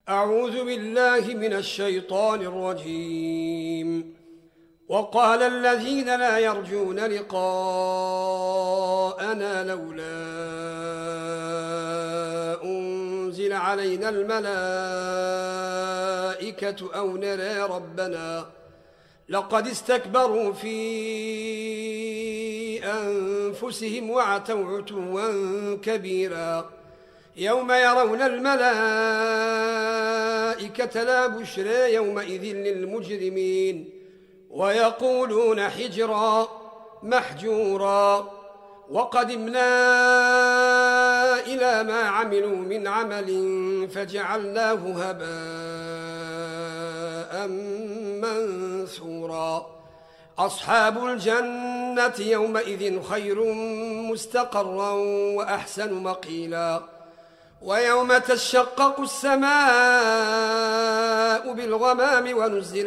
أعوذ بالله من الشيطان الرجيم. وقال الذين لا يرجون لقاءنا لولا أنزل علينا الملائكة أو نرى ربنا لقد استكبروا في أنفسهم وعتوا عتوا كبيرا يوم يرون الملائكة لا بشرى يومئذ للمجرمين ويقولون حجرا محجورا وقدمنا إلى ما عملوا من عمل فجعلناه هباء منثورا أصحاب الجنة يومئذ خير مستقرا وأحسن مقيلا ويوم تشقق السماء بالغمام ونزل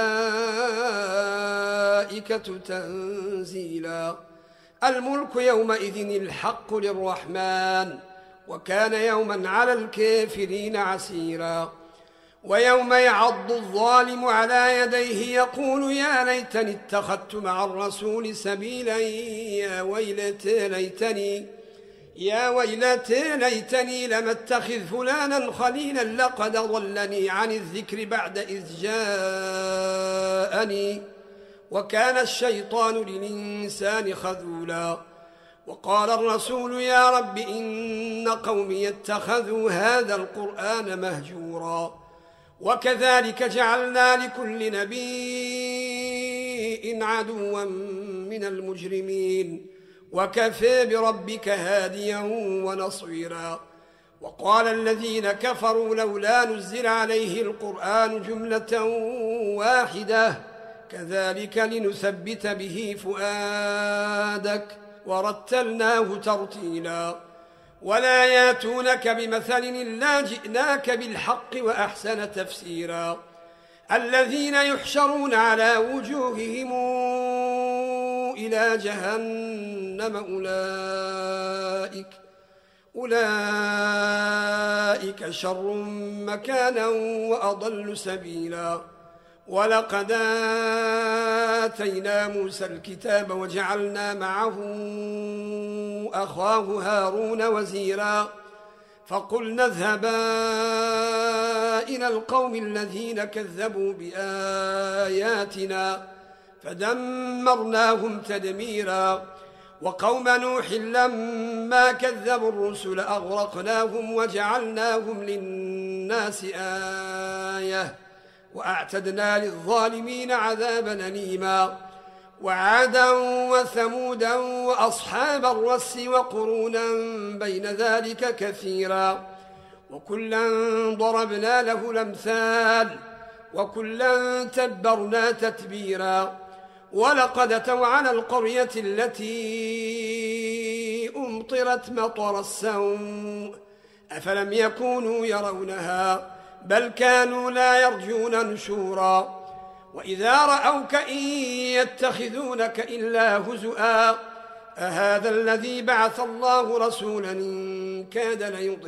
الملائكة تنزيلا الملك يومئذ الحق للرحمن وكان يوما على الكافرين عسيرا ويوم يعض الظالم على يديه يقول يا ليتني اتخذت مع الرسول سبيلا يا ويلتى ليتني لم اتخذ فلانا خليلا لقد ضلني عن الذكر بعد إذ جاءني وكان الشيطان للإنسان خذولا وقال الرسول يا رب إن قومي اتخذوا هذا القرآن مهجورا وكذلك جعلنا لكل نبي عدوا من المجرمين وكفى بربك هاديا ونصيرا وقال الذين كفروا لولا نزل عليه القرآن جملة واحدة كذلك لنثبت به فؤادك ورتلناه ترتيلا ولا ياتونك بمثل إلا جئناك بالحق وأحسن تفسيرا الذين يحشرون على وجوههم إلى جهنم أولئك شر مكانا وأضل سبيلا ولقد آتينا موسى الكتاب وجعلنا معه أخاه هارون وزيرا فقلنا اذهبا إلى القوم الذين كذبوا بآياتنا فدمرناهم تدميرا وقوم نوح لما كذبوا الرسل أغرقناهم وجعلناهم للناس آية وأعتدنا للظالمين عذابا أليما وعادا وثمودا وأصحاب الرس وقرونا بين ذلك كثيرا وكلا ضربنا له الأمثال وكلا تبرنا تتبيرا ولقد أتوا على القرية التي أمطرت مطر السوء أفلم يكونوا يرونها بل كانوا لا يرجون نشورا وإذا رأوك إن يتخذونك إلا هزؤا أهذا الذي بعث الله رسولا إن كاد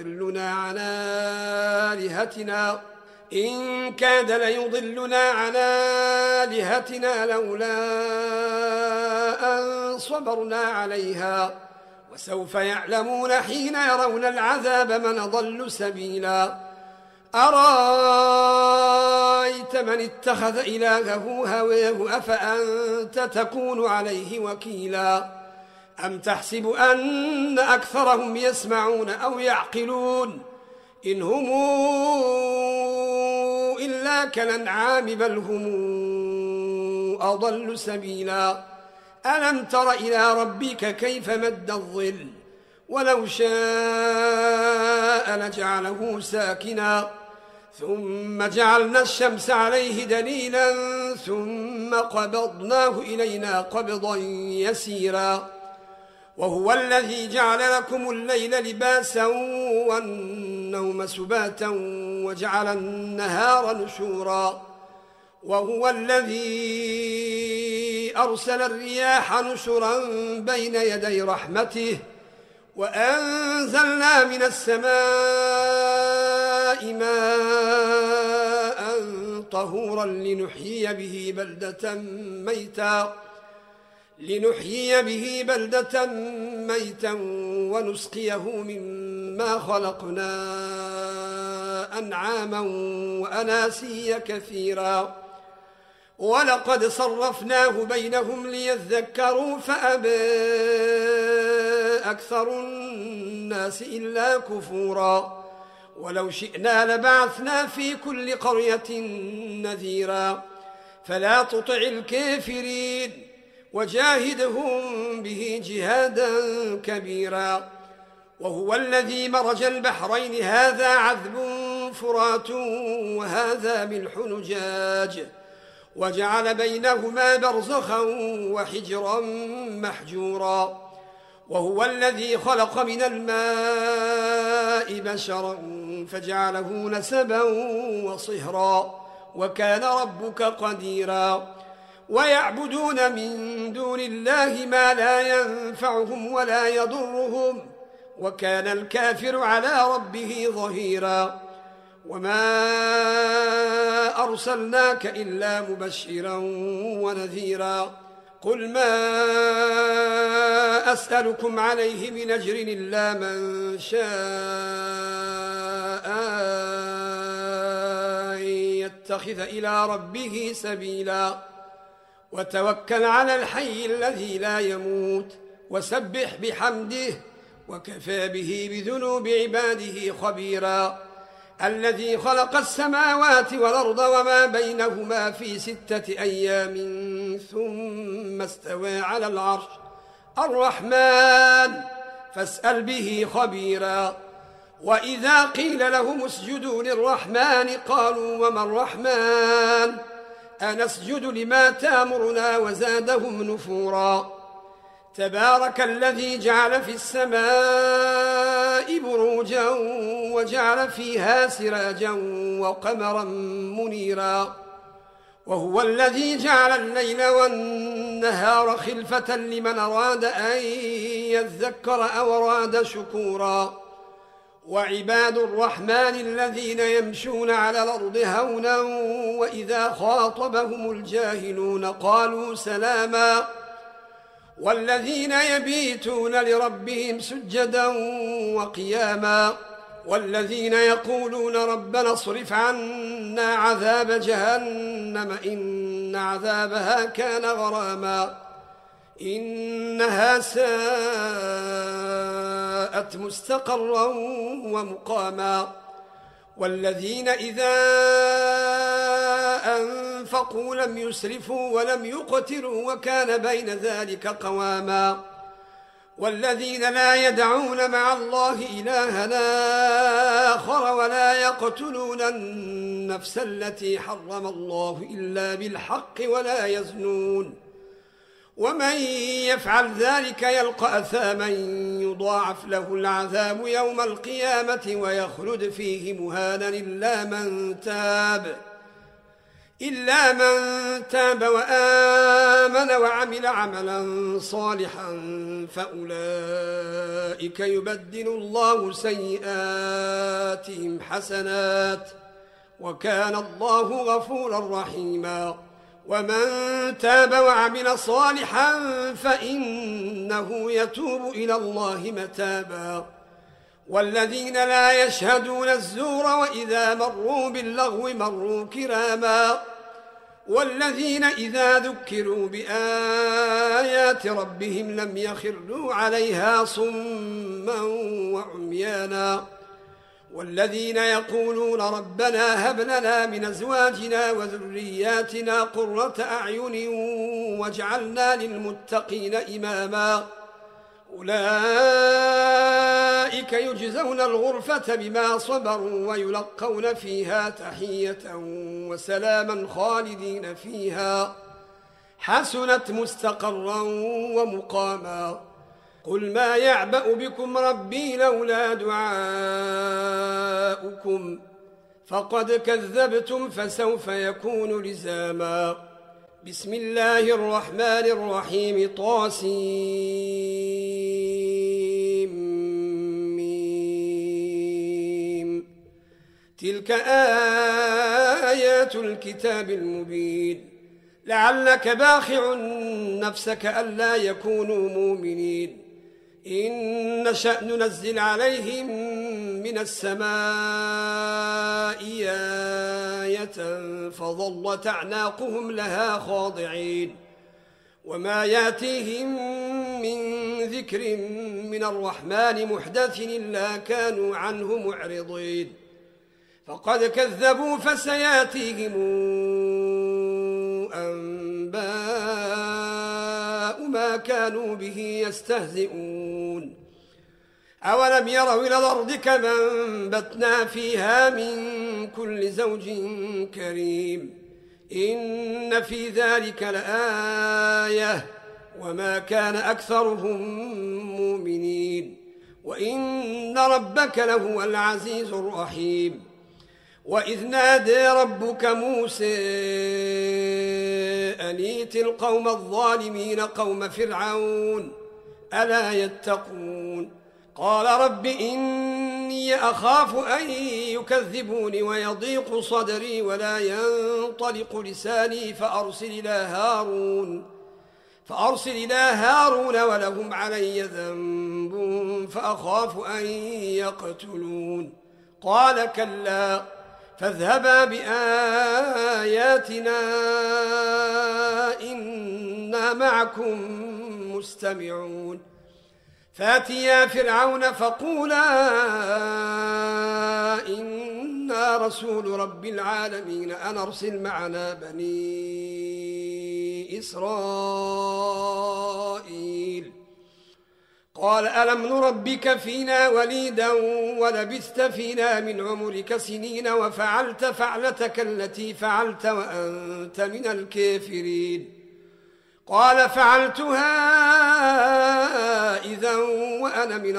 ليضلنا عن آلهتنا لولا أن صبرنا عليها وسوف يعلمون حين يرون العذاب من ضل سبيلا أرأيت من اتخذ إلهه هواه أفأنت تكون عليه وكيلا أم تحسب أن أكثرهم يسمعون أو يعقلون إن هم إلا كالأنعام بل هم أضل سبيلا ألم تر إلى ربك كيف مد الظل ولو شاء لجعله ساكنا ثم جعلنا الشمس عليه دليلا ثم قبضناه إلينا قبضا يسيرا وهو الذي جعل لكم الليل لباسا والنوم سباتا وجعل النهار نشورا وهو الذي أرسل الرياح نشرا بين يدي رحمته وأنزلنا من السماء ماء طهورا لنحيي به بلدة ميتا ونسقيه مما خلقنا أنعاما وأناسيا كثيرا ولقد صرفناه بينهم ليذكروا فأبى أكثر الناس إلا كفورا ولو شئنا لبعثنا في كل قرية نذيرا فلا تطع الكافرين وجاهدهم به جهادا كبيرا وهو الذي مرج البحرين هذا عذب فرات وهذا ملح نجاج وجعل بينهما برزخا وحجرا محجورا وهو الذي خلق من الماء بشرا فجعله نسبا وصهرا وكان ربك قديرا ويعبدون من دون الله ما لا ينفعهم ولا يضرهم وكان الكافر على ربه ظهيرا وما أرسلناك إلا مبشرا ونذيرا قل ما أسألكم عليه من أجر إلا من شاء أن يتخذ إلى ربه سبيلا وتوكل على الحي الذي لا يموت وسبح بحمده وكفى به بذنوب عباده خبيرا الذي خلق السماوات والأرض وما بينهما في 6 أيام ثم استوى على العرش الرحمن فاسأل به خبيرا وإذا قيل لهم اسجدوا للرحمن قالوا وما الرحمن أنسجد لما تامرنا وزادهم نفورا تبارك الذي جعل في السماء بروجا وجعل فيها سراجا وقمرا منيرا وهو الذي جعل الليل والنهار خلفة لمن أراد أن يذكر أو أراد شكورا وعباد الرحمن الذين يمشون على الأرض هونا وإذا خاطبهم الجاهلون قالوا سلاما والذين يبيتون لربهم سجدا وقياما والذين يقولون ربنا اصرف عنا عذاب جهنم إن عذابها كان غراما إنها ساءت مستقرا ومقاما والذين إذا أنفقوا لم يسرفوا ولم يقتروا وكان بين ذلك قواما والذين لا يدعون مع الله إلها آخر ولا يقتلون النفس التي حرم الله إلا بالحق ولا يزنون ومن يفعل ذلك يلقى أثاما يضاعف له العذاب يوم القيامة ويخلد فيه مهانا إلا من تاب وآمن وعمل عملا صالحا فأولئك يبدل الله سيئاتهم حسنات وكان الله غفورا رحيما ومن تاب وعمل صالحا فإنه يتوب إلى الله متابا والذين لا يشهدون الزور وإذا مروا باللغو مروا كراما والذين إذا ذكروا بآيات ربهم لم يخروا عليها صما وعميانا والذين يقولون ربنا هب لنا من أزواجنا وذرياتنا قرة أعين واجعلنا للمتقين إماما أولئك يجزون الغرفة بما صبروا ويلقون فيها تحية وسلاما خالدين فيها حسنت مستقرا ومقاما قل ما يعبأ بكم ربي لولا دعاؤكم فقد كذبتم فسوف يكون لزاما بسم الله الرحمن الرحيم طاسيم تلك آيات الكتاب المبين لعلك باخع نفسك ألا يكونوا مؤمنين إن نشأ ننزل عليهم من السماء آية فظلت أعناقهم لها خاضعين وما يأتيهم من ذكر من الرحمن محدث إلا كانوا عنه معرضين فقد كذبوا فسيأتيهم أنباء ما كانوا به يستهزئون أولم يروا إلى الأرض كما أنبتنا فيها من كل زوج كريم إن في ذلك لآية وما كان أكثرهم مؤمنين وإن ربك لهو العزيز الرحيم وإذ نادى ربك موسى أن ائت القوم الظالمين قوم فرعون ألا يتقون قال رب إني أخاف أن يكذبوني ويضيق صدري ولا ينطلق لساني فأرسل إلى هارون ولهم علي ذنب فأخاف أن يقتلون قال كلا فاذهبا بآياتنا إنا معكم مستمعون فاتيا فرعون فقولا إنا رسول رب العالمين أن أرسل معنا بني إسرائيل قال ألم نربك فينا وليدا ولبثت فينا من عمرك سنين وفعلت فعلتك التي فعلت وأنت من الكافرين قال فعلتها إذا وأنا من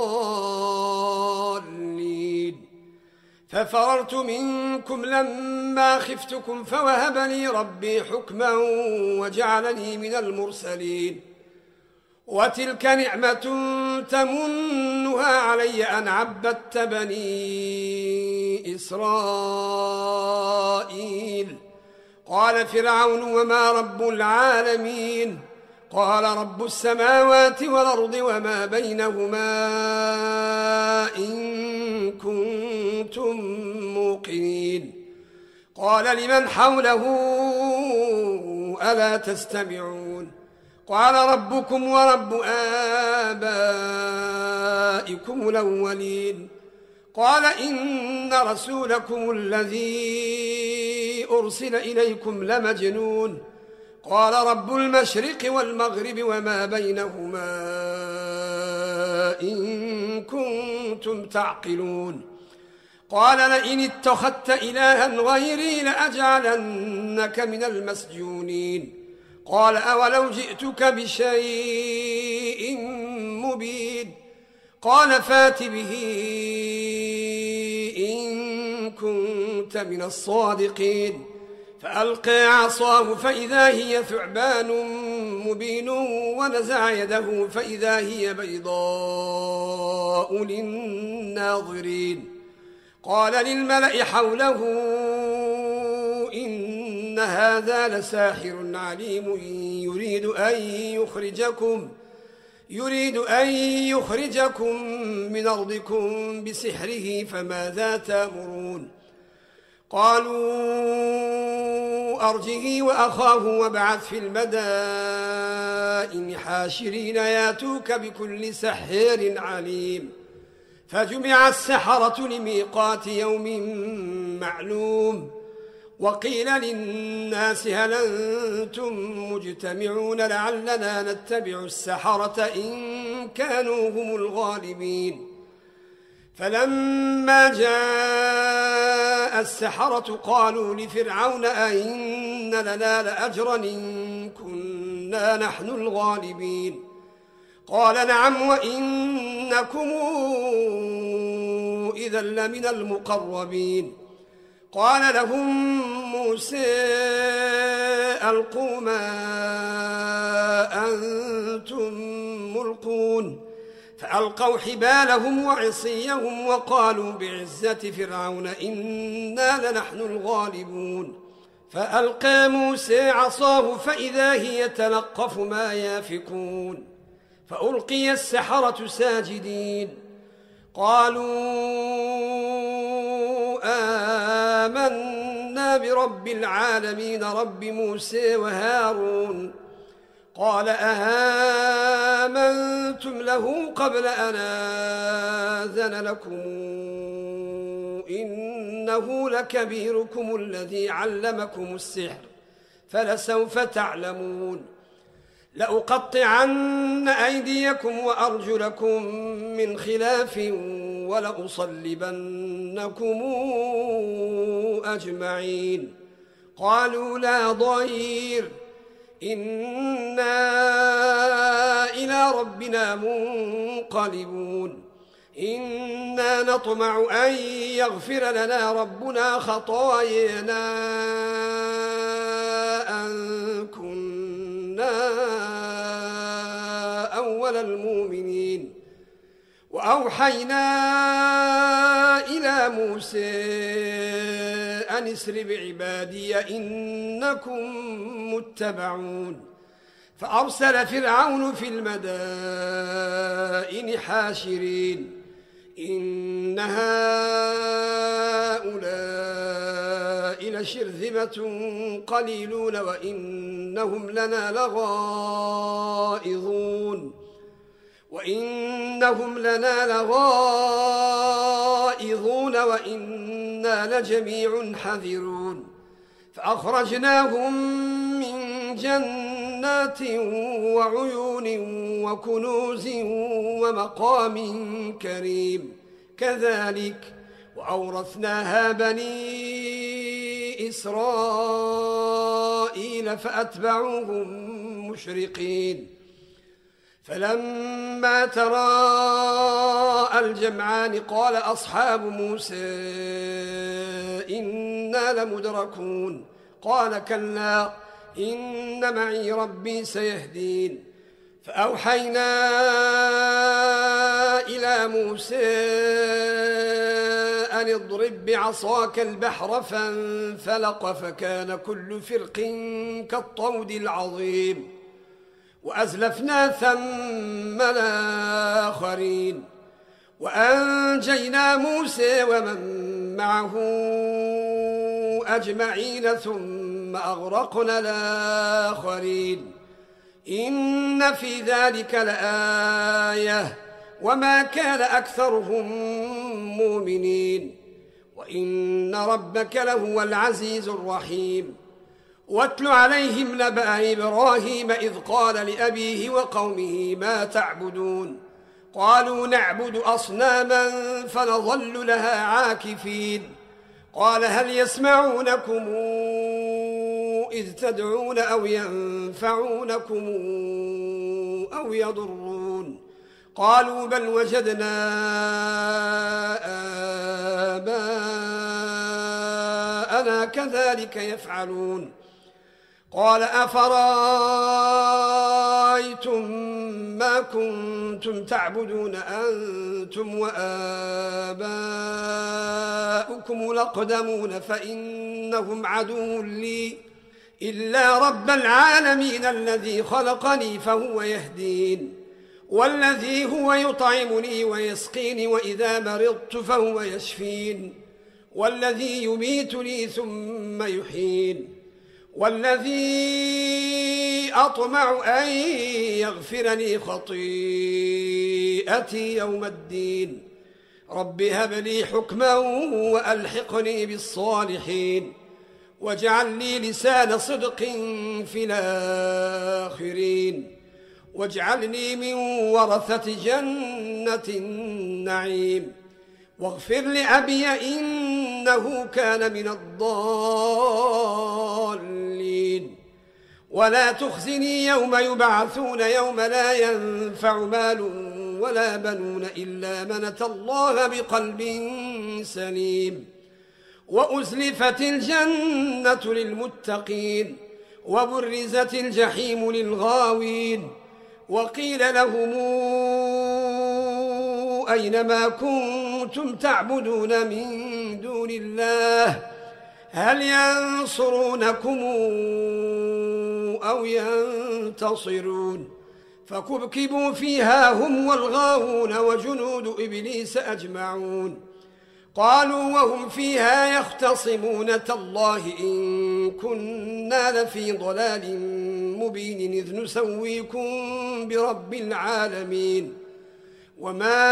الضالين ففررت منكم لما خفتكم فوهب لي ربي حكما وجعلني من المرسلين وتلك نعمة تمنها علي أن عبدت بني إسرائيل قال فرعون وما رب العالمين قال رب السماوات والأرض وما بينهما إن كنتم موقنين قال لمن حوله ألا تستمعون قال ربكم ورب آبائكم الأولين قال إن رسولكم الذي أرسل إليكم لمجنون قال رب المشرق والمغرب وما بينهما إن كنتم تعقلون قال لئن اتخذت إلها غيري لأجعلنك من المسجونين قال أولو جئتك بشيء مبين قال فات به إن كنت من الصادقين فألقى عصاه فإذا هي ثعبان مبين ونزع يده فإذا هي بيضاء للناظرين قال للملأ حوله إن هذا لساحر عليم يريد أن يخرجكم من أرضكم بسحره فماذا تأمرون قالوا أرجه وأخاه وابعث في المدائن حاشرين ياتوك بكل سحر عليم فجمع السحرة لميقات يوم معلوم وقيل للناس هل أنتم مجتمعون لعلنا نتبع السحرة إن كانوا هم الغالبين فلما جاء السحرة قالوا لفرعون أئن لنا لأجرا إن كنا نحن الغالبين قال نعم وإنكم إذا لمن المقربين قال لهم موسى ألقوا ما أنتم ملقون فألقوا حبالهم وعصيهم وقالوا بعزة فرعون إنا لنحن الغالبون فألقى موسى عصاه فإذا هي تلقف ما يافكون فألقي السحرة ساجدين قالوا آمنا برب العالمين رب موسى وهارون قال آمنتم له قبل أن آذن لكم إنه لكبيركم الذي علمكم السحر فلسوف تعلمون لأقطعن أيديكم وأرجلكم من خلاف ولأصلبنكم أجمعين قالوا لا ضير إنا إلى ربنا منقلبون إنا نطمع أن يغفر لنا ربنا خطايانا أن كنا أول المؤمنين وأوحينا إلى موسى أن اسر بعبادي إنكم متبعون فأرسل فرعون في المدائن حاشرين إن هؤلاء لشرذمة قليلون وإنهم لنا لغائظون وإنا لجميع حذرون فأخرجناهم من جنات وعيون وكنوز ومقام كريم كذلك وأورثناها بني إسرائيل فأتبعوهم مشرقين فلما تراءى الجمعان قال أصحاب موسى إنا لمدركون قال كلا إن معي ربي سيهدين فأوحينا إلى موسى أن اضرب بعصاك البحر فانفلق فكان كل فرق كالطود العظيم وأزلفنا ثم الآخرين وأنجينا موسى ومن معه أجمعين ثم أغرقنا الآخرين إن في ذلك لآية وما كان أكثرهم مؤمنين وإن ربك لهو العزيز الرحيم واتل عليهم نبأ إبراهيم إذ قال لأبيه وقومه ما تعبدون قالوا نعبد أصناما فنظل لها عاكفين قال هل يسمعونكم إذ تدعون أو ينفعونكم أو يضرون قالوا بل وجدنا آباءنا كذلك يفعلون قال أفرأيتم ما كنتم تعبدون أنتم وآباؤكم الأقدمون فإنهم عدو لي إلا رب العالمين الذي خلقني فهو يهدين والذي هو يطعمني ويسقيني وإذا مرضت فهو يشفين والذي يميتني ثم يحيين والذي أطمع أن يغفر لي خطيئتي يوم الدين رب هب لي حكما وألحقني بالصالحين واجعل لي لسان صدق في الآخرين واجعلني من ورثة جنة النعيم واغفر لأبي إنه كان من الضالين ولا تخزني يوم يبعثون يوم لا ينفع مال ولا بنون إلا من أتى الله بقلب سليم وأزلفت الجنة للمتقين وبرزت الجحيم للغاوين وقيل لهم أينما كنتم تعبدون من دون الله هل ينصرونكم أو ينتصرون فكبكبوا فيها هم والغاوون وجنود إبليس أجمعون قالوا وهم فيها يختصمون تالله إن كنا لفي ضلال مبين إذ نسويكم برب العالمين وما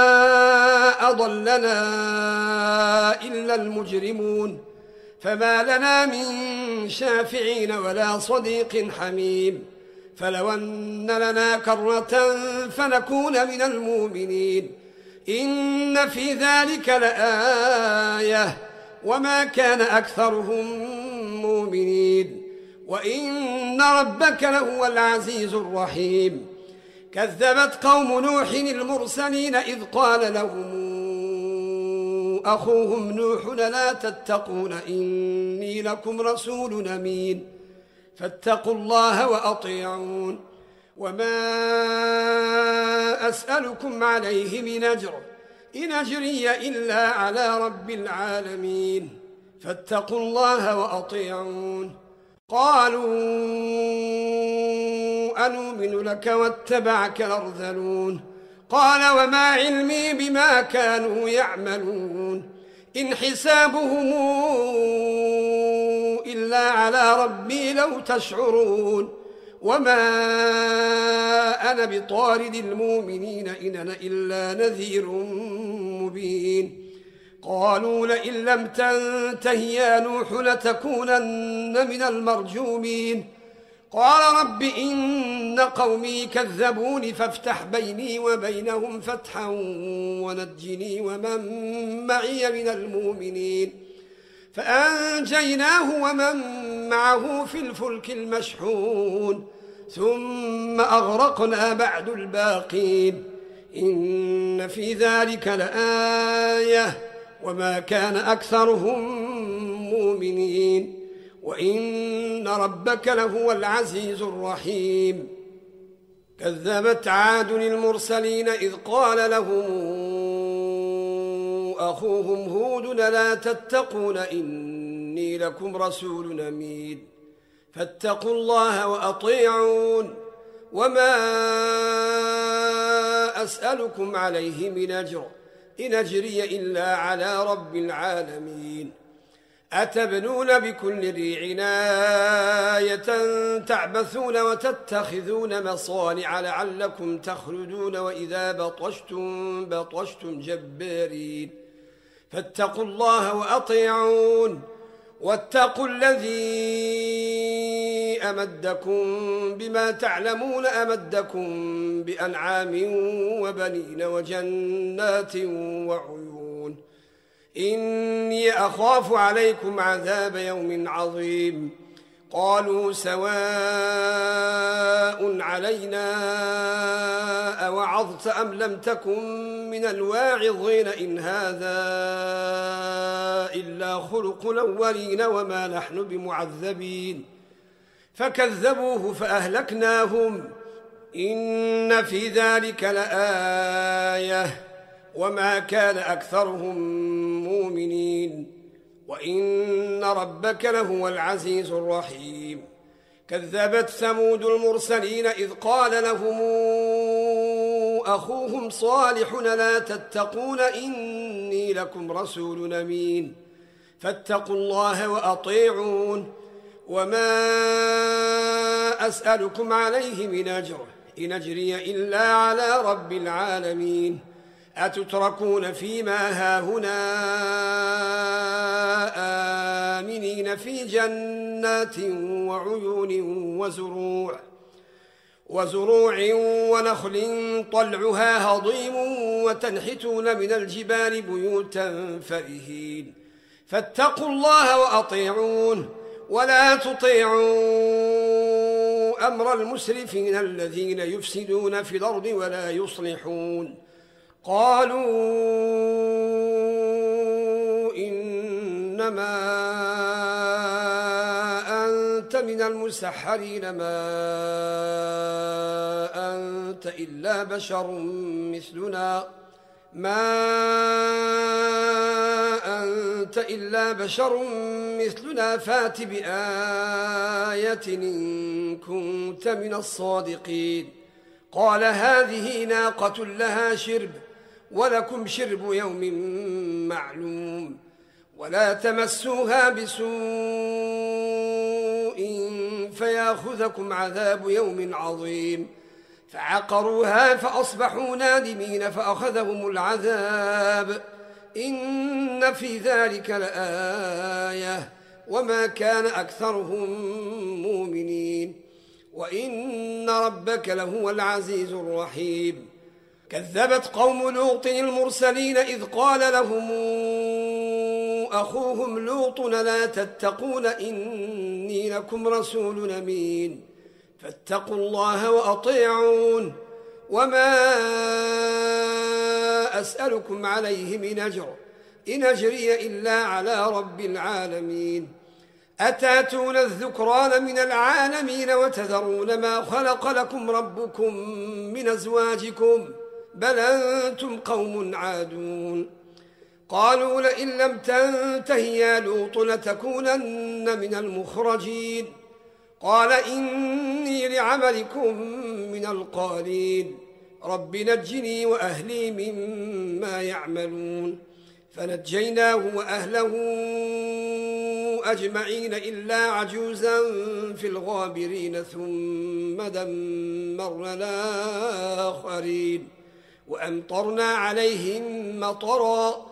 أضلنا إلا المجرمون فما لنا من شافعين ولا صديق حميم فلو أن لنا كرة فنكون من المؤمنين إن في ذلك لآية وما كان أكثرهم مؤمنين وإن ربك لهو العزيز الرحيم كذبت قوم نوح المرسلين إذ قال لهم أخوهم نوح لا تتقون إني لكم رسول أمين فاتقوا الله وأطيعون وما أسألكم عليه من أجر إن أجري إلا على رب العالمين فاتقوا الله وأطيعون قالوا أنؤمن لك واتبعك الأرذلون قال وما علمي بما كانوا يعملون إن حسابهم إلا على ربي لو تشعرون وما أنا بطارد المؤمنين إن أنا إلا نذير مبين قالوا لئن لم تنته يا نوح لتكونن من المرجومين قال رب إن قومي كذبوني فافتح بيني وبينهم فتحا ونجني ومن معي من المؤمنين فأنجيناه ومن معه في الفلك المشحون ثم أغرقنا بعد الباقين إن في ذلك لآية وما كان أكثرهم مؤمنين وإن ربك لهو العزيز الرحيم كذبت عاد المرسلين إذ قال لهم أخوهم هود لا تتقون إني لكم رسول أمين فاتقوا الله وأطيعون وما أسألكم عليه من أجر إن أجري إلا على رب العالمين أتبنون بكل ريع آية تعبثون وتتخذون مصانع لعلكم تخلدون وإذا بطشتم بطشتم جبارين فاتقوا الله وأطيعون واتقوا الذي أمدكم بما تعلمون أمدكم بأنعام وبنين وجنات وعيون إني أخاف عليكم عذاب يوم عظيم قالوا سواء علينا أوعظت أم لم تكن من الواعظين إن هذا إلا خلق الأولين وما نحن بمعذبين فكذبوه فأهلكناهم إن في ذلك لآية وما كان أكثرهم مؤمنين وإن ربك لهو العزيز الرحيم كذبت ثمود المرسلين إذ قال لهم أخوهم صالح لا تتقون إني لكم رسول أمين فاتقوا الله وأطيعون وما أسألكم عليه من أجر إن أجري إلا على رب العالمين أتتركون فيما هاهنا آمنين في جنات وعيون وزروع ونخل طلعها هضيم وتنحتون من الجبال بيوتا فرهين فاتقوا الله وأطيعون ولا تطيعوا أمر المسرفين الذين يفسدون في الأرض ولا يصلحون قالوا إنما أنت من المسحرين ما أنت إلا بشر مثلنا ما أنت إلا بشر مثلنا فات بآية إن كنت من الصادقين. قال هذه ناقة لها شرب ولكم شرب يوم معلوم ولا تمسوها بسوء فياخذكم عذاب يوم عظيم. فعقروها فأصبحوا نادمين فأخذهم العذاب إن في ذلك لآية وما كان أكثرهم مؤمنين وإن ربك لهو العزيز الرحيم. كذبت قوم لوط المرسلين إذ قال لهم أخوهم لوط لا تتقون إني لكم رسول أمين فاتقوا الله وأطيعون وما أسألكم عليه من أجر إن أجري إلا على رب العالمين. أتاتون الذكران من العالمين وتذرون ما خلق لكم ربكم من أزواجكم بل أنتم قوم عادون. قالوا لئن لم تنته يا لوط لتكونن من المخرجين. قال إني لعملكم من القالين رب نجني وأهلي مما يعملون. فنجيناه وأهله أجمعين إلا عجوزا في الغابرين ثم دمرنا الآخرين وأمطرنا عليهم مطرا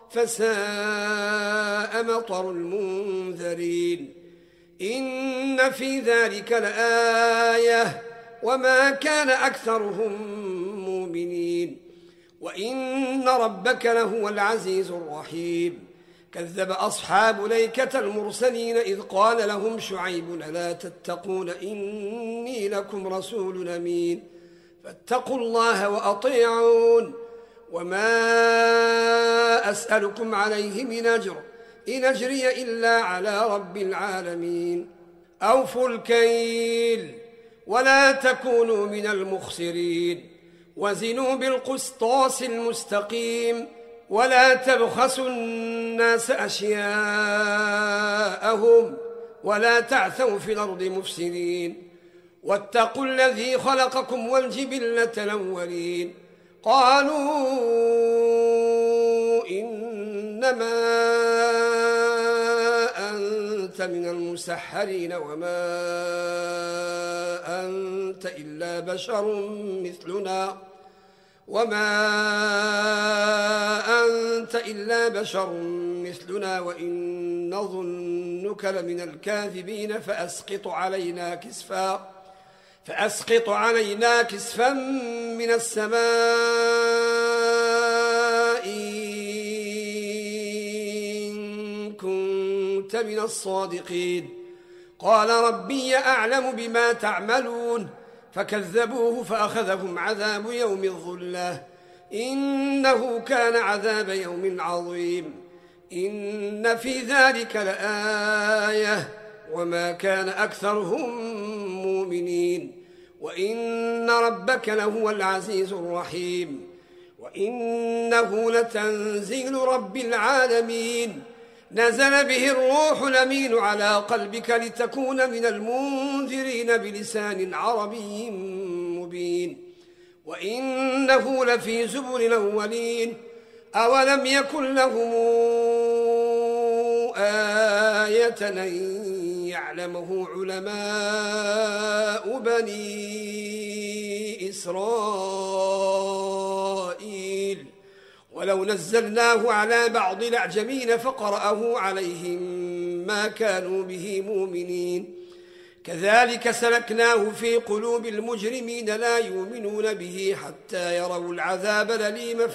فساء مطر المنذرين. إن في ذلك لآية وما كان أكثرهم مؤمنين وإن ربك لهو العزيز الرحيم. كذب أصحاب الأيكة المرسلين إذ قال لهم شعيب لا تتقون إني لكم رسول أمين فاتقوا الله وأطيعون وما أسألكم عليه من أجر إن أجري إلا على رب العالمين. أوفوا الكيل ولا تكونوا من المخسرين وزنوا بالقسطاس المستقيم ولا تبخسوا الناس أشياءهم ولا تعثوا في الأرض مفسدين واتقوا الذي خلقكم والجبلة الأولين. قالوا إنما أنت من المسحرين وما أنت إلا بشر مثلنا وإن نظنك لمن الكاذبين فأسقط علينا كسفا من السماء إن كنت من الصادقين. قال ربي أعلم بما تعملون فكذبوه فأخذهم عذاب يوم الظلة إنه كان عذاب يوم عظيم. إن في ذلك لآية وما كان أكثرهم مؤمنين وإن ربك لهو العزيز الرحيم. وإنه لتنزيل رب العالمين نزل به الروح الأمين على قلبك لتكون من المنذرين بلسان عربي مبين وإنه لفي زبر الأولين. أولم يكن لهم آية أن يعلمه علماء بني إسرائيل ولو نزلناه على بعض الأعجمين فقرأه عليهم ما كانوا به مؤمنين. كذلك سلكناه في قلوب المجرمين لا يؤمنون به حتى يروا العذاب الأليم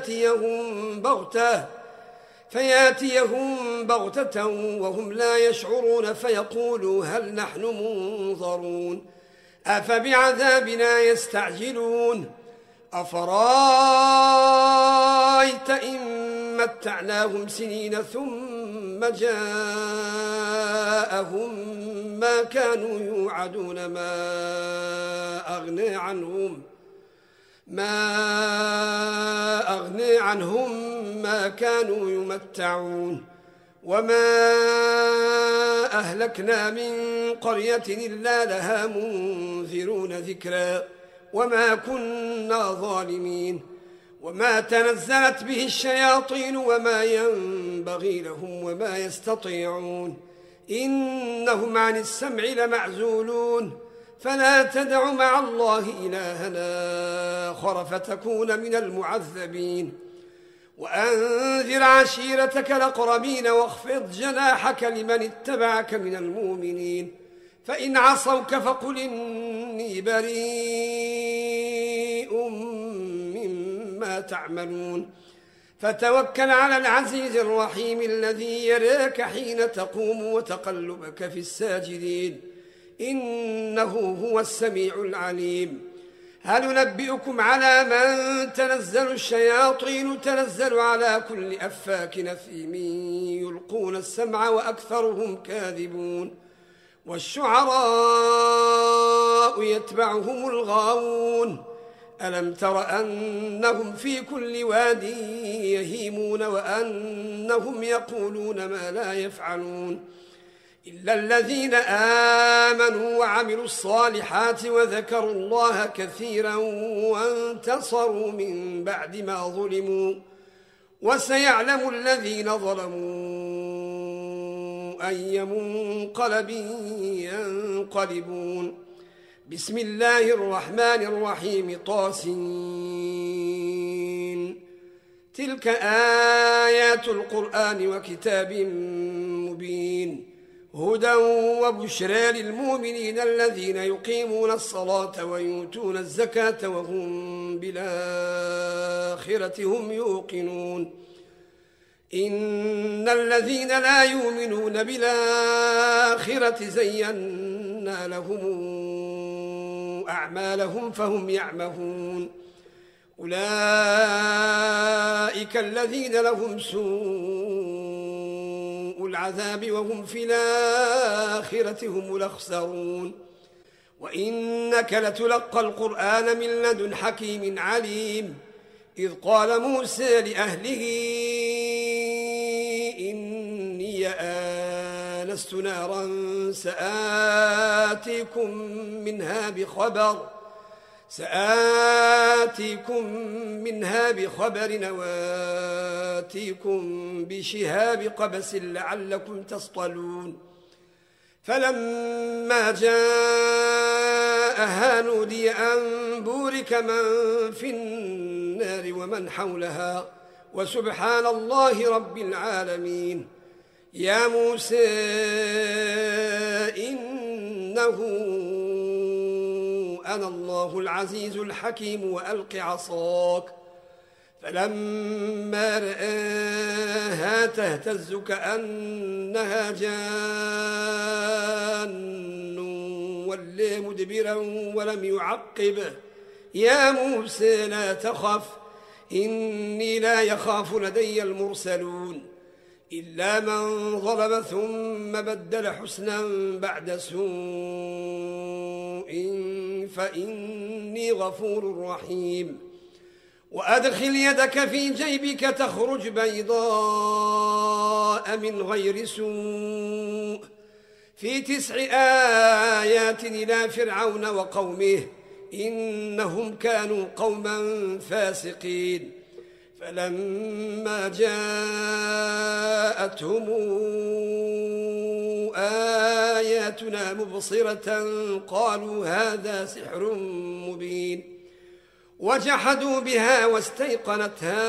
فياتيهم بغتة وهم لا يشعرون فيقولوا هل نحن منظرون أفبعذابنا يستعجلون أفرايت إن متعناهم سنين ثم جاءهم ما كانوا يوعدون ما ما أغني عنهم ما كانوا يمتعون وما أهلكنا من قرية إلا لها منذرون ذكرا وما كنا ظالمين وما تنزلت به الشياطين وما ينبغي لهم وما يستطيعون إنهم عن السمع لمعزولون فلا تدع مع الله إلها آخر فتكون من المعذبين وأنذر عشيرتك الأقربين واخفض جناحك لمن اتبعك من المؤمنين فإن عصوك فقل إني بريء مما تعملون فتوكل على العزيز الرحيم الذي يراك حين تقوم وتقلبك في الساجدين إنه هو السميع العليم هل ننبئكم على من تنزل الشياطين تنزل على كل أفاك أثيم يلقون السمع وأكثرهم كاذبون والشعراء يتبعهم الغاوون ألم تر أنهم في كل واد يهيمون وأنهم يقولون ما لا يفعلون إلا الذين آمنوا وعملوا الصالحات وذكروا الله كثيرا وانتصروا من بعد ما ظلموا وسيعلم الذين ظلموا أي منقلب ينقلبون بسم الله الرحمن الرحيم طاسين تلك آيات القرآن وكتاب مبين هدى وبشرى للمؤمنين الذين يقيمون الصلاة ويؤتون الزكاة وهم بالآخرة هم يوقنون إن الذين لا يؤمنون بالآخرة زينا لهم أعمالهم فهم يعمهون أولئك الذين لهم سوء العذاب وهم في الآخرة هم الأخسرون وإنك لتلقى القرآن من لدن حكيم عليم إذ قال موسى لأهله إني آنست نارا سآتيكم منها بخبر وآتيكم بشهاب قبس لعلكم تصطلون فلما جاءها نودي أن بورك من في النار ومن حولها وسبحان الله رب العالمين يا موسى إنه أنا الله العزيز الحكيم وألق عصاك فلما رآها تهتز كأنها جان ولى مدبرا ولم يعقب يا موسى لا تخف إني لا يخاف لدي المرسلون إلا من ظلم ثم بدل حسنا بعد سوء فإني غفور رحيم وأدخل يدك في جيبك تخرج بيضاء من غير سوء في 9 آيات إلى فرعون وقومه إنهم كانوا قوما فاسقين فلما جاءتهم آياتنا مبصرة قالوا هذا سحر مبين وجحدوا بها واستيقنتها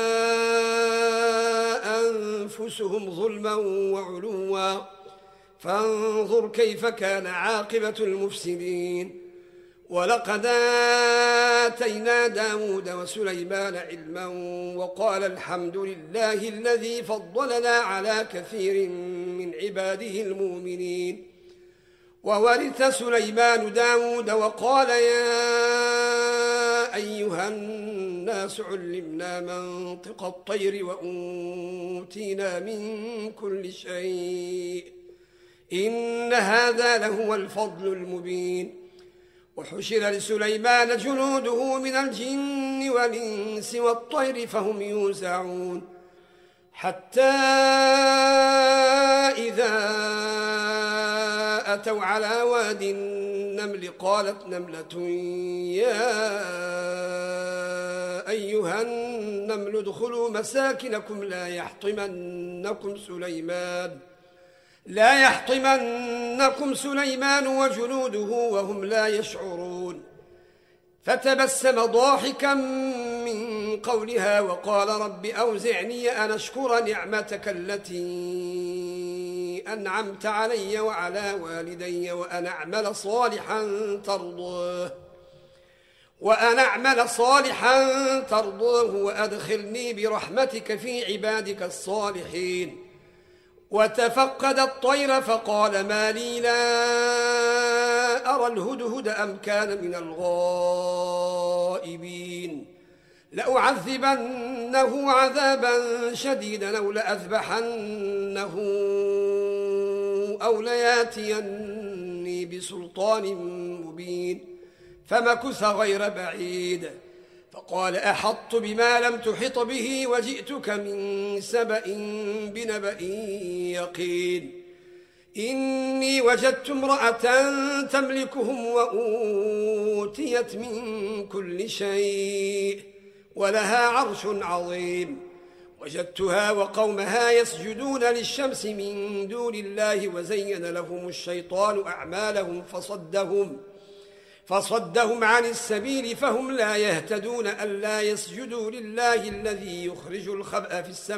أنفسهم ظلما وعلوا فانظر كيف كان عاقبة المفسدين ولقد آتينا داود وسليمان علما وقال الحمد لله الذي فضلنا على كثير من عباده المؤمنين وورث سليمان داود وقال يا أيها الناس علمنا منطق الطير وأوتينا من كل شيء إن هذا لهو الفضل المبين وحشر لسليمان جنوده من الجن والإنس والطير فهم يوزعون حتى إذا أتوا على واد النمل قالت نملة يا أيها النمل ادخلوا مساكنكم لا يحطمنكم سليمان وجنوده وهم لا يشعرون فتبسم ضاحكا من قولها وقال رب أوزعني أن أشكر نعمتك التي أنعمت علي وعلى والدي وأن أعمل صالحا ترضاه وأدخلني برحمتك في عبادك الصالحين وتفقد الطير فقال ما لي لا أرى الهدهد أم كان من الغائبين لأعذبنه عذابا شديدا أو لأذبحنه أو لياتيني بسلطان مبين فمكث غير بعيد فقال أحطت بما لم تحط به وجئتك من سبأ بنبأ يقين إني وجدت امرأة تملكهم وأوتيت من كل شيء ولها عرش عظيم وجدتها وقومها يسجدون للشمس من دون الله وزين لهم الشيطان أعمالهم فصدهم عن السبيل فهم لا يهتدون ألا يسجدوا لله الذي يخرج الخبأ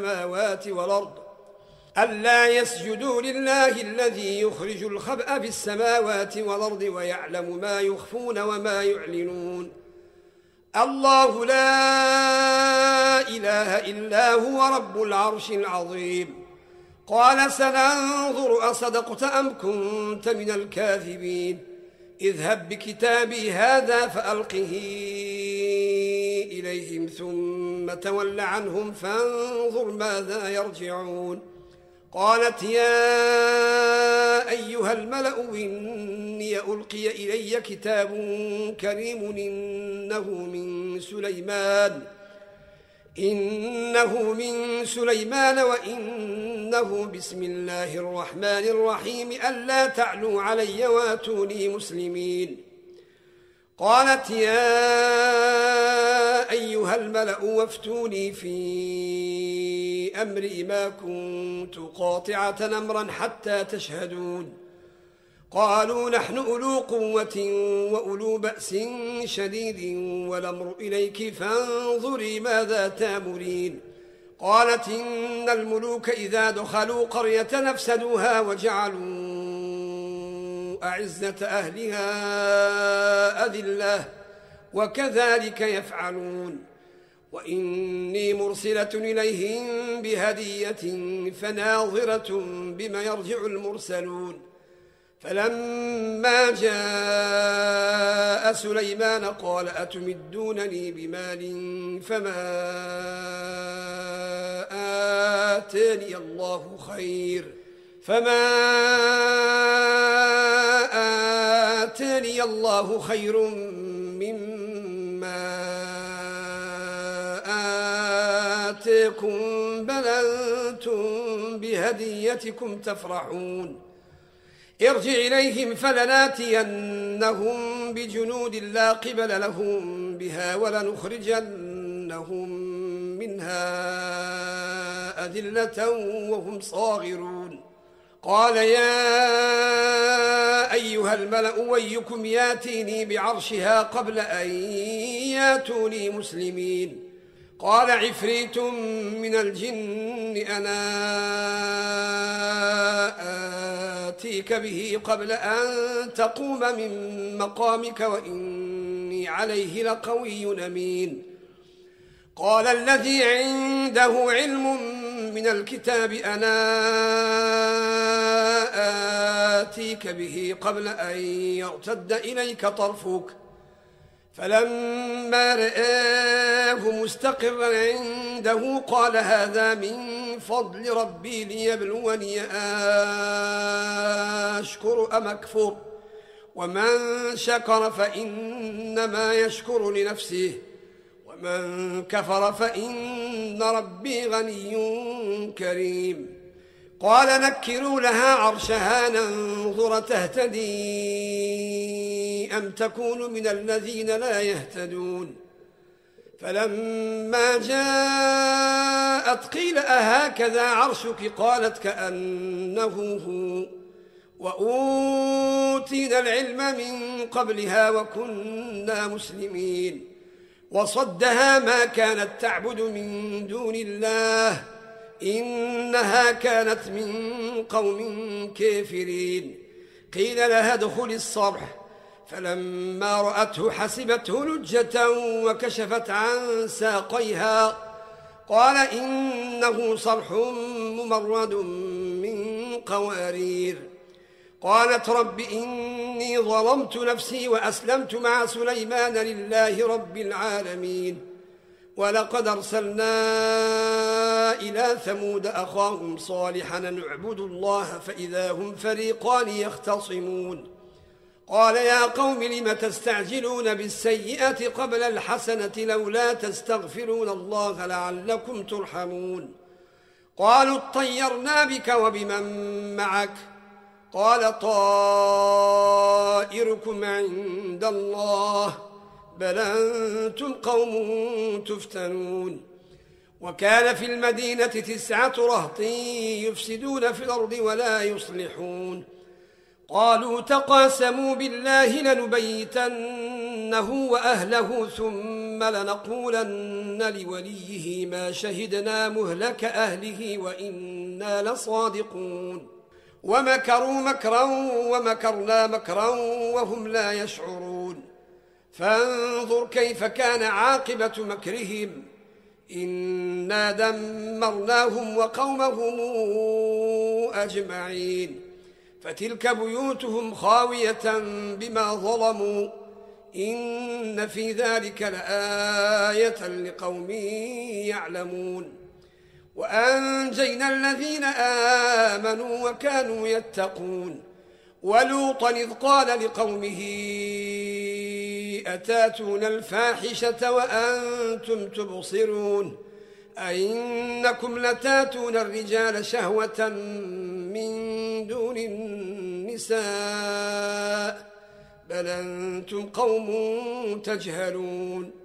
في السماوات والأرض ويعلم ما يخفون وما يعلنون الله لا إله إلا هو رب العرش العظيم قال سننظر أصدقت أم كنت من الكاذبين اذهب بكتابي هذا فألقه إليهم ثم تول عنهم فانظر ماذا يرجعون قالت يا أيها الملأ إني ألقي إلي كتاب كريم إنه من سليمان وإنه بسم الله الرحمن الرحيم ألا تعلوا علي واتوني مسلمين قالت يا أيها الملأ وافتوني في أمري ما كنت قاطعة أمرا حتى تشهدون قالوا نحن أولو قوة وأولو بأس شديد والأمر إليك فانظري ماذا تأمرين قالت إن الملوك إذا دخلوا قرية نفسدوها وجعلوا أعزة أهلها أذلة وكذلك يفعلون وإني مرسلة إليهم بهدية فناظرة بما يرجع المرسلون فلما جاء سليمان قال أتمدونني بمال فما آتاني الله خير مما آتيكم بل أنتم بهديتكم تفرحون ارجع إليهم فلناتينهم بجنود لا قبل لهم بها ولنخرجنهم منها أذلة وهم صاغرون قال يا أيها الملأ ويكم ياتيني بعرشها قبل أن ياتوني مسلمين قال عفريت من الجن أنا آتيك به قبل أن تقوم من مقامك وإني عليه لقوي أمين قال الذي عنده علم من الكتاب أنا آتيك به قبل أن يرتد إليك طرفك فلما رآه مستقرا عنده قال هذا من فضل ربي ليبلوني أشكر أم أكفر ومن شكر فإنما يشكر لنفسه ومن كفر فإن ربي غني كريم قال نكروا لها عرشها ننظر تهتدي أم تكون من الذين لا يهتدون فلما جاءت قيل أهكذا عرشك قالت كأنه هو وأوتينا العلم من قبلها وكنا مسلمين وصدها ما كانت تعبد من دون الله إنها كانت من قوم كافرين قيل لها ادخل الصرح فلما رأته حسبته لجة وكشفت عن ساقيها قال إنه صرح ممرد من قوارير قالت رب إني ظلمت نفسي وأسلمت مع سليمان لله رب العالمين ولقد أرسلنا إلى ثمود أخاهم صالحا نعبد الله فإذا هم فريقان يختصمون قال يا قوم لم تستعجلون بالسيئة قبل الحسنة لولا تستغفرون الله لعلكم ترحمون قالوا اطيرنا بك وبمن معك قال طائركم عند الله بل أنتم قوم تفتنون وكان في المدينة 9 رهط يفسدون في الأرض ولا يصلحون قالوا تقاسموا بالله لنبيتنه وأهله ثم لنقولن لوليه ما شهدنا مهلك أهله وإنا لصادقون ومكروا مكرا ومكرنا مكرا وهم لا يشعرون فانظر كيف كان عاقبة مكرهم إنا دمرناهم وقومهم أجمعين فتلك بيوتهم خاوية بما ظلموا إن في ذلك لآية لقوم يعلمون وأنجينا الذين آمنوا وكانوا يتقون ولوطا إذ قال لقومه أتاتون الفاحشة وأنتم تبصرون أئنكم لتاتون الرجال شهوة من دون النساء بل أنتم قوم تجهلون